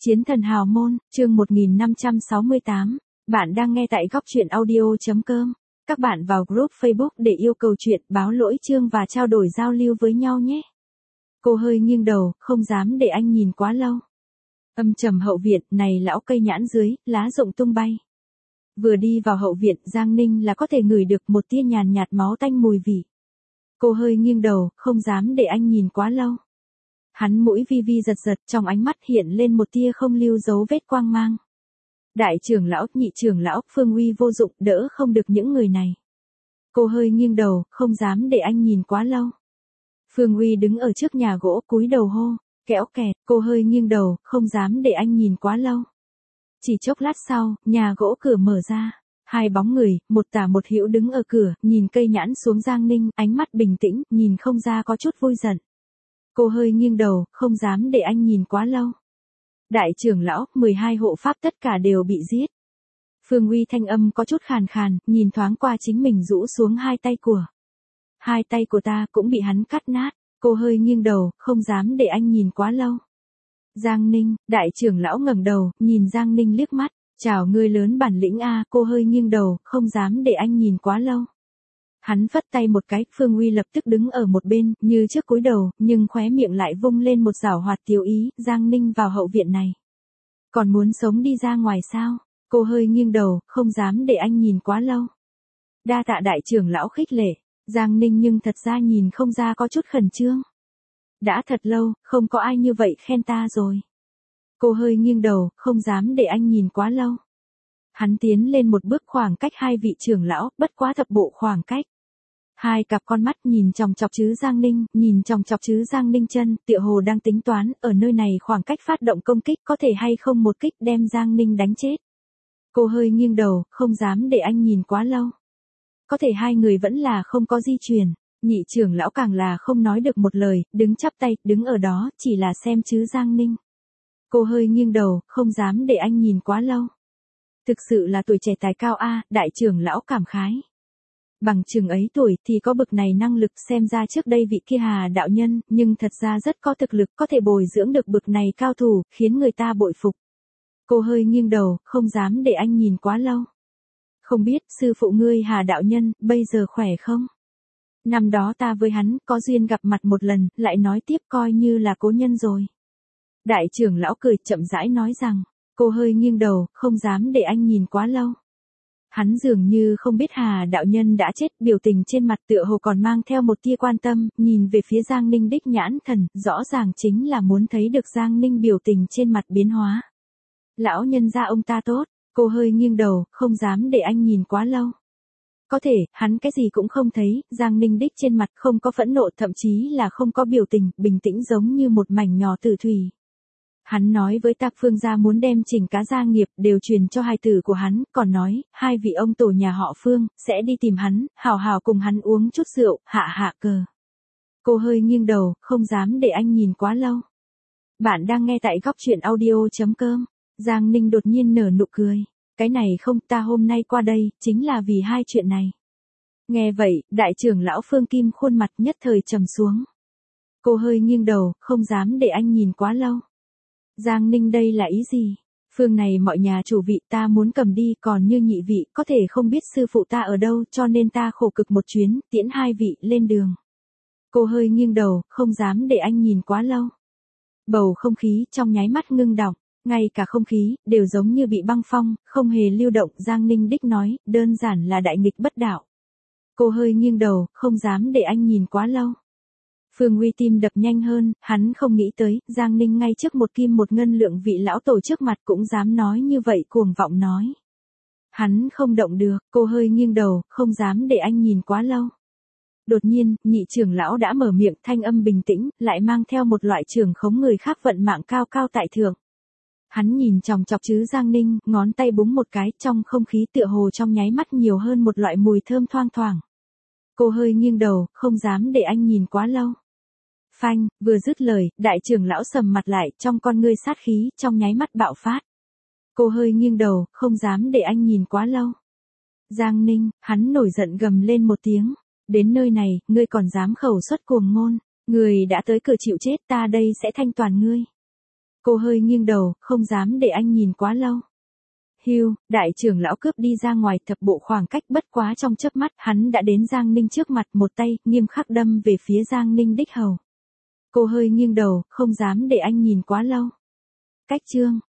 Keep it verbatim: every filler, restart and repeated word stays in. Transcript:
Chiến thần hào môn, chương một nghìn năm trăm sáu mươi tám. Bạn đang nghe tại góc truyện audio.com. Các bạn vào group Facebook để yêu cầu chuyện, báo lỗi chương và trao đổi giao lưu với nhau nhé. Cô hơi nghiêng đầu, không dám để anh nhìn quá lâu. Âm trầm hậu viện, này lão cây nhãn dưới, lá rụng tung bay. Vừa đi vào hậu viện, Giang Ninh là có thể ngửi được một tia nhàn nhạt máu tanh mùi vị. Cô hơi nghiêng đầu, không dám để anh nhìn quá lâu. Hắn mũi vi vi giật giật, trong ánh mắt hiện lên một tia không lưu dấu vết quang mang. Đại trưởng lão, nhị trưởng lão, Phương Uy vô dụng, đỡ không được những người này. Cô hơi nghiêng đầu, không dám để anh nhìn quá lâu. Phương Uy đứng ở trước nhà gỗ, cúi đầu hô, kéo kẹt, cô hơi nghiêng đầu, không dám để anh nhìn quá lâu. Chỉ chốc lát sau, nhà gỗ cửa mở ra. Hai bóng người, một tả một hữu đứng ở cửa, nhìn cây nhãn xuống Giang Ninh, ánh mắt bình tĩnh, nhìn không ra có chút vui giận. Cô hơi nghiêng đầu, không dám để anh nhìn quá lâu. Đại trưởng lão, mười hai hộ pháp tất cả đều bị giết. Phương Uy thanh âm có chút khàn khàn, nhìn thoáng qua chính mình rũ xuống hai tay của. Hai tay của ta cũng bị hắn cắt nát. Cô hơi nghiêng đầu, không dám để anh nhìn quá lâu. Giang Ninh, đại trưởng lão ngẩng đầu, nhìn Giang Ninh liếc mắt. Chào ngươi lớn bản lĩnh a. Cô hơi nghiêng đầu, không dám để anh nhìn quá lâu. Hắn phất tay một cái, Phương Uy lập tức đứng ở một bên, như trước cúi đầu, nhưng khóe miệng lại vung lên một giảo hoạt tiêu ý, Giang Ninh vào hậu viện này. Còn muốn sống đi ra ngoài sao? Cô hơi nghiêng đầu, không dám để anh nhìn quá lâu. Đa tạ đại trưởng lão khích lệ, Giang Ninh nhưng thật ra nhìn không ra có chút khẩn trương. Đã thật lâu, không có ai như vậy khen ta rồi. Cô hơi nghiêng đầu, không dám để anh nhìn quá lâu. Hắn tiến lên một bước khoảng cách hai vị trưởng lão, bất quá thập bộ khoảng cách. Hai cặp con mắt nhìn chòng chọc chứ Giang Ninh, nhìn chòng chọc chứ Giang Ninh chân, tựa hồ đang tính toán, ở nơi này khoảng cách phát động công kích có thể hay không một kích đem Giang Ninh đánh chết. Cô hơi nghiêng đầu, không dám để anh nhìn quá lâu. Có thể hai người vẫn là không có di chuyển, nhị trưởng lão càng là không nói được một lời, đứng chắp tay, đứng ở đó, chỉ là xem chứ Giang Ninh. Cô hơi nghiêng đầu, không dám để anh nhìn quá lâu. Thực sự là tuổi trẻ tài cao a, đại trưởng lão cảm khái. Bằng chừng ấy tuổi thì có bực này năng lực, xem ra trước đây vị kia Hà đạo nhân, nhưng thật ra rất có thực lực, có thể bồi dưỡng được bực này cao thủ, khiến người ta bội phục. Cô hơi nghiêng đầu, không dám để anh nhìn quá lâu. Không biết, sư phụ ngươi Hà đạo nhân, bây giờ khỏe không? Năm đó ta với hắn, có duyên gặp mặt một lần, lại nói tiếp coi như là cố nhân rồi. Đại trưởng lão cười chậm rãi nói rằng, cô hơi nghiêng đầu, không dám để anh nhìn quá lâu. Hắn dường như không biết Hà đạo nhân đã chết, biểu tình trên mặt tựa hồ còn mang theo một tia quan tâm, nhìn về phía Giang Ninh đích nhãn thần, rõ ràng chính là muốn thấy được Giang Ninh biểu tình trên mặt biến hóa. Lão nhân gia ông ta tốt, cô hơi nghiêng đầu, không dám để anh nhìn quá lâu. Có thể, hắn cái gì cũng không thấy, Giang Ninh đích trên mặt không có phẫn nộ, thậm chí là không có biểu tình, bình tĩnh giống như một mảnh nhỏ tử thủy. Hắn nói với ta Phương gia muốn đem chỉnh cá gia nghiệp đều truyền cho hai tử của hắn, còn nói, hai vị ông tổ nhà họ Phương, sẽ đi tìm hắn, hào hào cùng hắn uống chút rượu, hạ hạ cờ. Cô hơi nghiêng đầu, không dám để anh nhìn quá lâu. Bạn đang nghe tại góc truyện audio.com. Giang Ninh đột nhiên nở nụ cười. Cái này không, ta hôm nay qua đây, chính là vì hai chuyện này. Nghe vậy, đại trưởng lão Phương Kim khuôn mặt nhất thời trầm xuống. Cô hơi nghiêng đầu, không dám để anh nhìn quá lâu. Giang Ninh đây là ý gì? Phương này mọi nhà chủ vị ta muốn cầm đi, còn như nhị vị có thể không biết sư phụ ta ở đâu, cho nên ta khổ cực một chuyến, tiễn hai vị lên đường. Cô hơi nghiêng đầu, không dám để anh nhìn quá lâu. Bầu không khí trong nháy mắt ngưng đọng, ngay cả không khí đều giống như bị băng phong, không hề lưu động. Giang Ninh đích nói, đơn giản là đại nghịch bất đạo. Cô hơi nghiêng đầu, không dám để anh nhìn quá lâu. Phương Uy tim đập nhanh hơn, hắn không nghĩ tới, Giang Ninh ngay trước một kim một ngân lượng vị lão tổ trước mặt cũng dám nói như vậy, cuồng vọng nói. Hắn không động được, cô hơi nghiêng đầu, không dám để anh nhìn quá lâu. Đột nhiên, nhị trưởng lão đã mở miệng, thanh âm bình tĩnh, lại mang theo một loại trưởng khống người khác vận mạng cao cao tại thượng. Hắn nhìn chòng chọc chứ Giang Ninh, ngón tay búng một cái, trong không khí tựa hồ trong nháy mắt nhiều hơn một loại mùi thơm thoang thoảng. Cô hơi nghiêng đầu, không dám để anh nhìn quá lâu. Phanh, vừa dứt lời, đại trưởng lão sầm mặt lại, trong con ngươi sát khí, trong nháy mắt bạo phát. Cô hơi nghiêng đầu, không dám để anh nhìn quá lâu. Giang Ninh, hắn nổi giận gầm lên một tiếng. Đến nơi này, ngươi còn dám khẩu xuất cuồng ngôn. Ngươi đã tới cửa chịu chết, ta đây sẽ thanh toàn ngươi. Cô hơi nghiêng đầu, không dám để anh nhìn quá lâu. Hưu, đại trưởng lão cướp đi ra ngoài thập bộ khoảng cách, bất quá trong chớp mắt hắn đã đến Giang Ninh trước mặt, một tay nghiêm khắc đâm về phía Giang Ninh đích hầu. Cô hơi nghiêng đầu, không dám để anh nhìn quá lâu. Cách chương